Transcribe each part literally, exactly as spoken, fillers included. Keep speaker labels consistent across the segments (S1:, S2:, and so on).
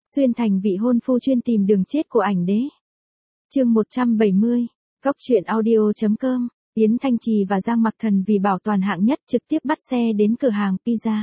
S1: Xuyên thành vị hôn phu chuyên tìm đường chết của ảnh đế. Chương một trăm bảy mươi. Góc truyện audio chấm com. Yến Thanh Trì và Giang Mặc Thần vì bảo toàn hạng nhất trực tiếp bắt xe đến cửa hàng pizza.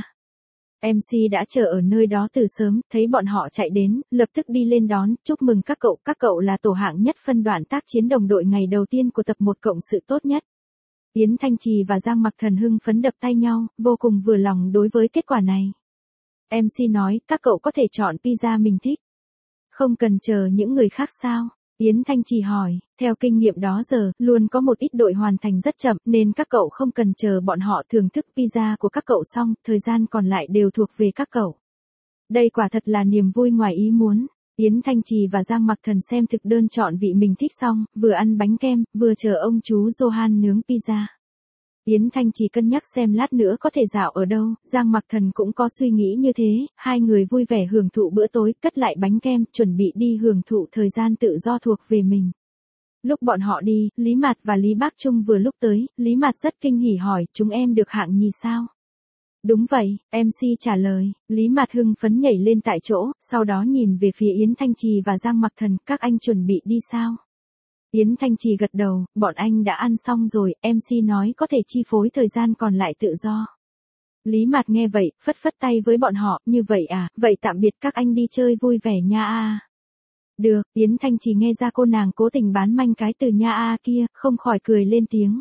S1: em xê đã chờ ở nơi đó từ sớm, thấy bọn họ chạy đến, lập tức đi lên đón, chúc mừng các cậu, các cậu là tổ hạng nhất phân đoạn tác chiến đồng đội ngày đầu tiên của tập một cộng sự tốt nhất. Yến Thanh Trì và Giang Mặc Thần hưng phấn đập tay nhau, vô cùng vừa lòng đối với kết quả này. em xê nói, các cậu có thể chọn pizza mình thích. Không cần chờ những người khác sao? Yến Thanh Trì hỏi, theo kinh nghiệm đó giờ, luôn có một ít đội hoàn thành rất chậm, nên các cậu không cần chờ bọn họ thưởng thức pizza của các cậu xong, thời gian còn lại đều thuộc về các cậu. Đây quả thật là niềm vui ngoài ý muốn. Yến Thanh Trì và Giang Mặc Thần xem thực đơn chọn vị mình thích xong, vừa ăn bánh kem, vừa chờ ông chú Johan nướng pizza. Yến Thanh Trì cân nhắc xem lát nữa có thể dạo ở đâu, Giang Mặc Thần cũng có suy nghĩ như thế, hai người vui vẻ hưởng thụ bữa tối, cất lại bánh kem, chuẩn bị đi hưởng thụ thời gian tự do thuộc về mình. Lúc bọn họ đi, Lý Mạt và Lý Bác Trung vừa lúc tới, Lý Mạt rất kinh hỉ hỏi, chúng em được hạng nhì sao? Đúng vậy, em xê trả lời, Lý Mạt hưng phấn nhảy lên tại chỗ, sau đó nhìn về phía Yến Thanh Trì và Giang Mặc Thần, các anh chuẩn bị đi sao? Yến Thanh Trì gật đầu, bọn anh đã ăn xong rồi, em xê nói có thể chi phối thời gian còn lại tự do. Lý Mạt nghe vậy, phất phất tay với bọn họ, như vậy à, vậy tạm biệt các anh đi chơi vui vẻ nha a. Được, Yến Thanh Trì nghe ra cô nàng cố tình bán manh cái từ nha a kia, không khỏi cười lên tiếng.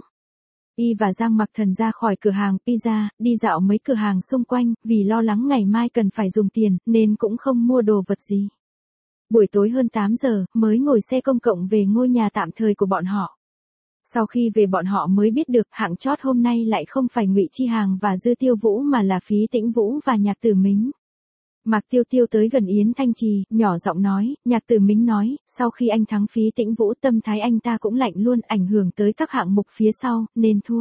S1: Y và Giang Mặc Thần ra khỏi cửa hàng pizza, đi dạo mấy cửa hàng xung quanh, vì lo lắng ngày mai cần phải dùng tiền, nên cũng không mua đồ vật gì. Buổi tối hơn tám giờ, mới ngồi xe công cộng về ngôi nhà tạm thời của bọn họ. Sau khi về bọn họ mới biết được hạng chót hôm nay lại không phải Ngụy Chi Hàng và Dư Tiêu Vũ mà là Phí Tĩnh Vũ và Nhạc Tử Mính. Mạc Tiêu Tiêu tới gần Yến Thanh Trì, nhỏ giọng nói, Nhạc Tử Mính nói, sau khi anh thắng Phí Tĩnh Vũ tâm thái anh ta cũng lạnh luôn, ảnh hưởng tới các hạng mục phía sau, nên thua.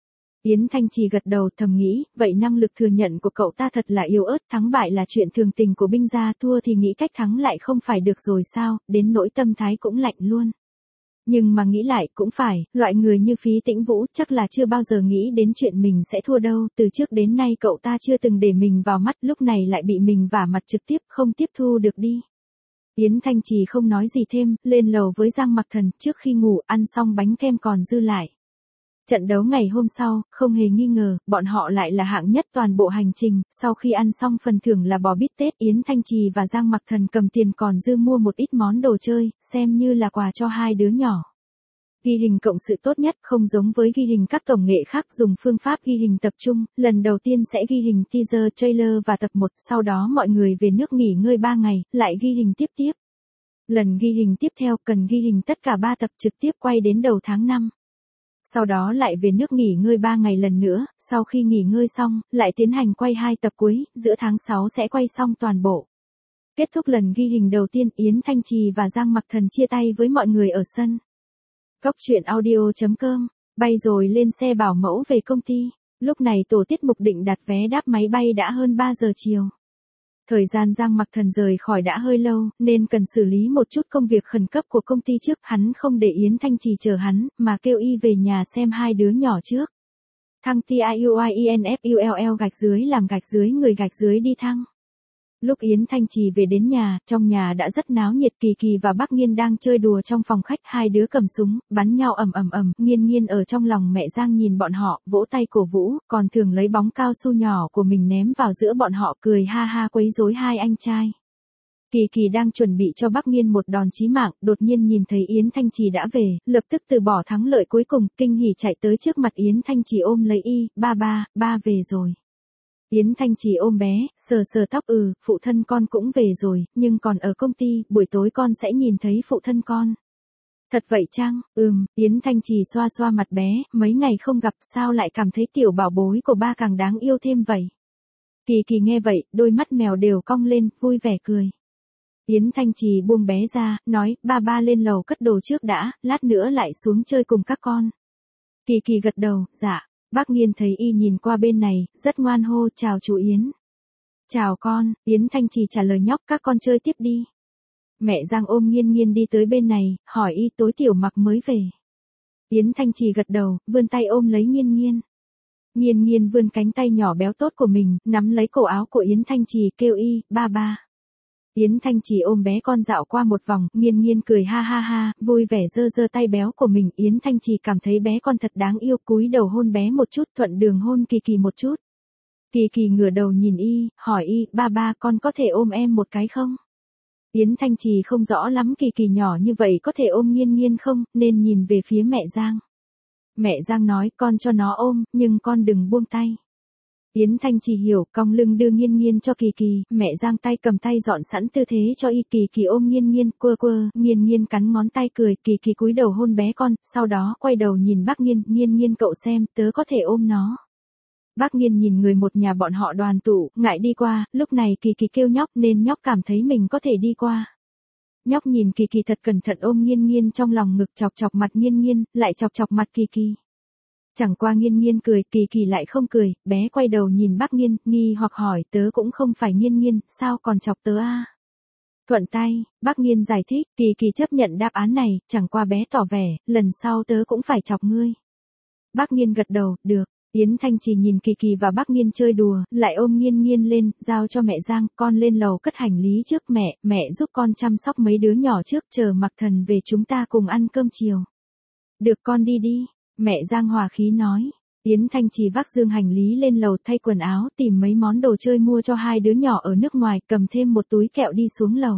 S1: Yến Thanh Trì gật đầu thầm nghĩ, vậy năng lực thừa nhận của cậu ta thật là yếu ớt, thắng bại là chuyện thường tình của binh gia, thua thì nghĩ cách thắng lại không phải được rồi sao, đến nỗi tâm thái cũng lạnh luôn. Nhưng mà nghĩ lại cũng phải, loại người như Phí Tĩnh Vũ chắc là chưa bao giờ nghĩ đến chuyện mình sẽ thua đâu, từ trước đến nay cậu ta chưa từng để mình vào mắt, lúc này lại bị mình vả mặt trực tiếp, không tiếp thu được đi. Yến Thanh Trì không nói gì thêm, lên lầu với Giang Mặc Thần, trước khi ngủ ăn xong bánh kem còn dư lại. Trận đấu ngày hôm sau, không hề nghi ngờ, bọn họ lại là hạng nhất toàn bộ hành trình, sau khi ăn xong phần thưởng là bò bít tết, Yến Thanh Trì và Giang Mặc Thần cầm tiền còn dư mua một ít món đồ chơi, xem như là quà cho hai đứa nhỏ. Ghi hình cộng sự tốt nhất không giống với ghi hình các tổng nghệ khác dùng phương pháp ghi hình tập trung, lần đầu tiên sẽ ghi hình teaser, trailer và tập một, sau đó mọi người về nước nghỉ ngơi ba ngày, lại ghi hình tiếp tiếp. Lần ghi hình tiếp theo cần ghi hình tất cả ba tập trực tiếp quay đến đầu tháng năm. Sau đó lại về nước nghỉ ngơi ba ngày lần nữa, sau khi nghỉ ngơi xong, lại tiến hành quay hai tập cuối, giữa tháng sáu sẽ quay xong toàn bộ. Kết thúc lần ghi hình đầu tiên, Yến Thanh Trì và Giang Mặc Thần chia tay với mọi người ở sân. Góc truyện audio chấm com, bay rồi lên xe bảo mẫu về công ty. Lúc này tổ tiết mục định đặt vé đáp máy bay đã hơn ba giờ chiều. Thời gian Giang Mặc Thần rời khỏi đã hơi lâu, nên cần xử lý một chút công việc khẩn cấp của công ty trước, hắn không để Yến Thanh Trì chờ hắn, mà kêu y về nhà xem hai đứa nhỏ trước. Thăng T I U I E N F U L L gạch dưới làm gạch dưới người gạch dưới đi thăng. Lúc Yến Thanh Trì về đến nhà, trong nhà đã rất náo nhiệt, Kỳ Kỳ và Bắc Nghiên đang chơi đùa trong phòng khách, hai đứa cầm súng, bắn nhau ầm ầm ầm, Nghiên Nghiên ở trong lòng mẹ Giang nhìn bọn họ, vỗ tay cổ vũ, còn thường lấy bóng cao su nhỏ của mình ném vào giữa bọn họ, cười ha ha quấy rối hai anh trai. Kỳ Kỳ đang chuẩn bị cho Bắc Nghiên một đòn chí mạng, đột nhiên nhìn thấy Yến Thanh Trì đã về, lập tức từ bỏ thắng lợi cuối cùng, kinh hỉ chạy tới trước mặt Yến Thanh Trì ôm lấy y, ba ba, ba về rồi. Yến Thanh Trì ôm bé, sờ sờ tóc, ừ, phụ thân con cũng về rồi, nhưng còn ở công ty, buổi tối con sẽ nhìn thấy phụ thân con. Thật vậy chăng? Ừm, Yến Thanh Trì xoa xoa mặt bé, mấy ngày không gặp sao lại cảm thấy tiểu bảo bối của ba càng đáng yêu thêm vậy. Kỳ Kỳ nghe vậy, đôi mắt mèo đều cong lên, vui vẻ cười. Yến Thanh Trì buông bé ra, nói, ba ba lên lầu cất đồ trước đã, lát nữa lại xuống chơi cùng các con. Kỳ Kỳ gật đầu, dạ. Bác Nghiên thấy y nhìn qua bên này, rất ngoan hô, chào chú Yến. Chào con, Yến Thanh Trì trả lời nhóc, các con chơi tiếp đi. Mẹ Giang ôm Nghiên Nghiên đi tới bên này, hỏi y tối tiểu Mặc mới về. Yến Thanh Trì gật đầu, vươn tay ôm lấy Nghiên Nghiên. Nghiên Nghiên vươn cánh tay nhỏ béo tốt của mình, nắm lấy cổ áo của Yến Thanh Trì, kêu y, ba ba. Yến Thanh Trì ôm bé con dạo qua một vòng, Nghiên Nghiên cười ha ha ha, vui vẻ giơ giơ tay béo của mình. Yến Thanh Trì cảm thấy bé con thật đáng yêu, cúi đầu hôn bé một chút, thuận đường hôn Kỳ Kỳ một chút. Kỳ Kỳ ngửa đầu nhìn y, hỏi y, ba ba con có thể ôm em một cái không? Yến Thanh Trì không rõ lắm Kỳ Kỳ nhỏ như vậy có thể ôm Nghiên Nghiên không, nên nhìn về phía mẹ Giang. Mẹ Giang nói, con cho nó ôm, nhưng con đừng buông tay. Yến Thanh Trì hiểu, cong lưng đưa Nghiên Nghiên cho Kỳ Kỳ, mẹ Giang tay cầm tay dọn sẵn tư thế cho y. Kỳ Kỳ ôm Nghiên Nghiên, quơ quơ, Nghiên Nghiên cắn ngón tay cười. Kỳ Kỳ cúi đầu hôn bé con, sau đó quay đầu nhìn bác Nghiên, Nghiên Nghiên cậu xem, tớ có thể ôm nó. Bác Nghiên nhìn người một nhà bọn họ đoàn tụ, ngại đi qua, lúc này Kỳ Kỳ kêu nhóc nên nhóc cảm thấy mình có thể đi qua. Nhóc nhìn Kỳ Kỳ thật cẩn thận ôm Nghiên Nghiên trong lòng ngực, chọc chọc mặt Nghiên Nghiên, lại chọc chọc mặt Kỳ Kỳ. Chẳng qua Nghiên Nghiên cười, Kỳ Kỳ lại không cười, bé quay đầu nhìn bác Nghiên, nghi hoặc hỏi, tớ cũng không phải Nghiên Nghiên, sao còn chọc tớ à? Thuận tay, bác Nghiên giải thích, Kỳ Kỳ chấp nhận đáp án này, chẳng qua bé tỏ vẻ, lần sau tớ cũng phải chọc ngươi. Bác Nghiên gật đầu, được. Yến Thanh Trì nhìn Kỳ Kỳ và bác Nghiên chơi đùa, lại ôm Nghiên Nghiên lên, giao cho mẹ Giang, con lên lầu cất hành lý trước. Mẹ, mẹ giúp con chăm sóc mấy đứa nhỏ trước, chờ Mặc Thần về chúng ta cùng ăn cơm chiều. Được, con đi đi. Mẹ Giang hòa khí nói. Yến Thanh Trì vác dương hành lý lên lầu thay quần áo, tìm mấy món đồ chơi mua cho hai đứa nhỏ ở nước ngoài, cầm thêm một túi kẹo đi xuống lầu.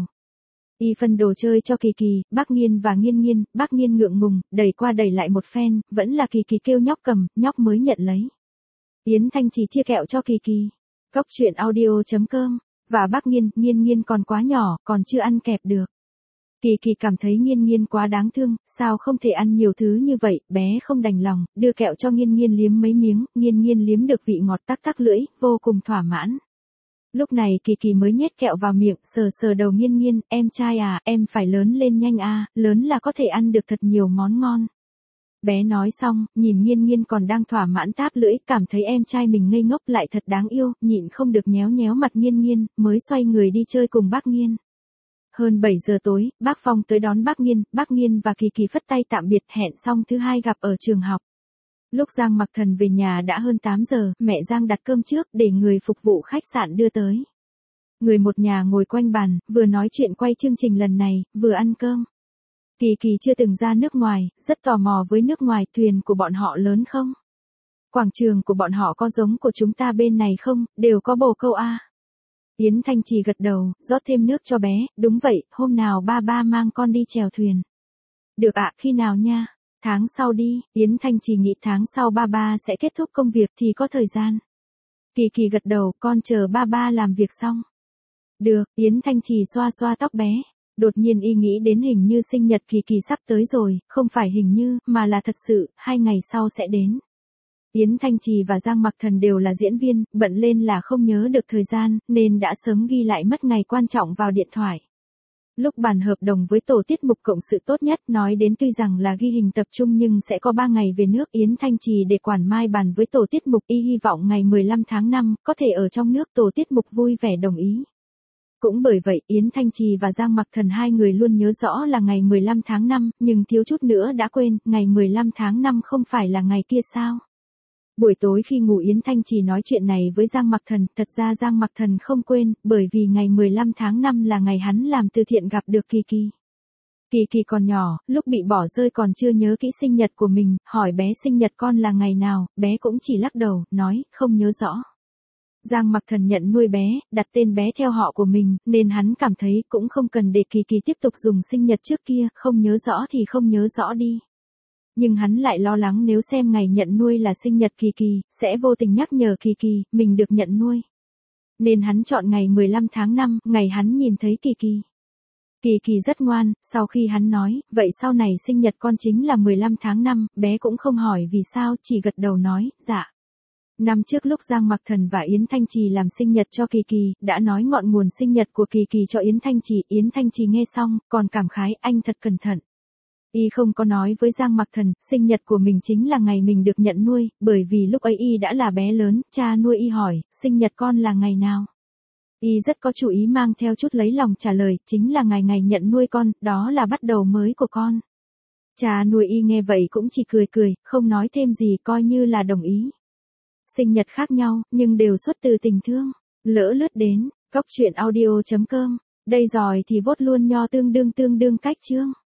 S1: Y phân đồ chơi cho Kỳ Kỳ, bác Nghiên và Nghiên Nghiên, bác Nghiên ngượng ngùng, đẩy qua đẩy lại một phen, vẫn là Kỳ Kỳ kêu nhóc cầm, nhóc mới nhận lấy. Yến Thanh Trì chia kẹo cho Kỳ Kỳ. Cốc truyện audio chấm com. Và bác Nghiên, Nghiên Nghiên còn quá nhỏ, còn chưa ăn kẹp được. Kỳ Kỳ cảm thấy Nghiên Nghiên quá đáng thương, sao không thể ăn nhiều thứ như vậy, bé không đành lòng, đưa kẹo cho Nghiên Nghiên liếm mấy miếng, Nghiên Nghiên liếm được vị ngọt tắc tắc lưỡi, vô cùng thỏa mãn. Lúc này Kỳ Kỳ mới nhét kẹo vào miệng, sờ sờ đầu Nghiên Nghiên, em trai à, em phải lớn lên nhanh à, lớn là có thể ăn được thật nhiều món ngon. Bé nói xong, nhìn Nghiên Nghiên còn đang thỏa mãn táp lưỡi, cảm thấy em trai mình ngây ngốc lại thật đáng yêu, nhịn không được nhéo nhéo mặt Nghiên Nghiên, mới xoay người đi chơi cùng bác Nghiên. Hơn bảy giờ tối, bác Phong tới đón bác Nghiên, bác Nghiên và Kỳ Kỳ phất tay tạm biệt, hẹn xong thứ hai gặp ở trường học. Lúc Giang Mặc Thần về nhà đã hơn tám giờ, mẹ Giang đặt cơm trước để người phục vụ khách sạn đưa tới. Người một nhà ngồi quanh bàn, vừa nói chuyện quay chương trình lần này, vừa ăn cơm. Kỳ Kỳ chưa từng ra nước ngoài, rất tò mò với nước ngoài, thuyền của bọn họ lớn không? Quảng trường của bọn họ có giống của chúng ta bên này không, đều có bồ câu a. Yến Thanh Trì gật đầu, rót thêm nước cho bé, đúng vậy, hôm nào ba ba mang con đi chèo thuyền. Được ạ, khi nào nha? Tháng sau đi. Yến Thanh Trì nghĩ tháng sau ba ba sẽ kết thúc công việc thì có thời gian. Kỳ Kỳ gật đầu, con chờ ba ba làm việc xong. Được, Yến Thanh Trì xoa xoa tóc bé. Đột nhiên y nghĩ đến hình như sinh nhật Kỳ Kỳ sắp tới rồi, không phải hình như, mà là thật sự, hai ngày sau sẽ đến. Yến Thanh Trì và Giang Mặc Thần đều là diễn viên, bận lên là không nhớ được thời gian, nên đã sớm ghi lại mất ngày quan trọng vào điện thoại. Lúc bàn hợp đồng với tổ tiết mục cộng sự tốt nhất, nói đến tuy rằng là ghi hình tập trung nhưng sẽ có ba ngày về nước. Yến Thanh Trì để quản mai bàn với tổ tiết mục, y hy vọng ngày mười lăm tháng năm, có thể ở trong nước, tổ tiết mục vui vẻ đồng ý. Cũng bởi vậy, Yến Thanh Trì và Giang Mặc Thần hai người luôn nhớ rõ là ngày mười lăm tháng năm, nhưng thiếu chút nữa đã quên, ngày mười lăm tháng năm không phải là ngày kia sao? Buổi tối khi ngủ Yến Thanh Trì nói chuyện này với Giang Mặc Thần, thật ra Giang Mặc Thần không quên, bởi vì ngày mười lăm tháng năm là ngày hắn làm từ thiện gặp được Kỳ Kỳ. Kỳ Kỳ còn nhỏ, lúc bị bỏ rơi còn chưa nhớ kỹ sinh nhật của mình, hỏi bé sinh nhật con là ngày nào, bé cũng chỉ lắc đầu, nói, không nhớ rõ. Giang Mặc Thần nhận nuôi bé, đặt tên bé theo họ của mình, nên hắn cảm thấy cũng không cần để Kỳ Kỳ tiếp tục dùng sinh nhật trước kia, không nhớ rõ thì không nhớ rõ đi. Nhưng hắn lại lo lắng nếu xem ngày nhận nuôi là sinh nhật Kỳ Kỳ, sẽ vô tình nhắc nhở Kỳ Kỳ, mình được nhận nuôi. Nên hắn chọn ngày mười lăm tháng năm, ngày hắn nhìn thấy Kỳ Kỳ. Kỳ Kỳ rất ngoan, sau khi hắn nói, vậy sau này sinh nhật con chính là mười lăm tháng năm, bé cũng không hỏi vì sao, chỉ gật đầu nói, dạ. Năm trước lúc Giang Mặc Thần và Yến Thanh Trì làm sinh nhật cho Kỳ Kỳ, đã nói ngọn nguồn sinh nhật của Kỳ Kỳ cho Yến Thanh Trì, Yến Thanh Trì nghe xong, còn cảm khái, anh thật cẩn thận. Y không có nói với Giang Mặc Thần, sinh nhật của mình chính là ngày mình được nhận nuôi, bởi vì lúc ấy Y đã là bé lớn, cha nuôi Y hỏi, sinh nhật con là ngày nào? Y rất có chủ ý mang theo chút lấy lòng trả lời, chính là ngày ngày nhận nuôi con, đó là bắt đầu mới của con. Cha nuôi Y nghe vậy cũng chỉ cười cười, không nói thêm gì, coi như là đồng ý. Sinh nhật khác nhau, nhưng đều xuất từ tình thương. Lỡ lướt đến, cốc truyện audio chấm com Đây rồi thì vốt luôn nho tương đương tương đương cách chương.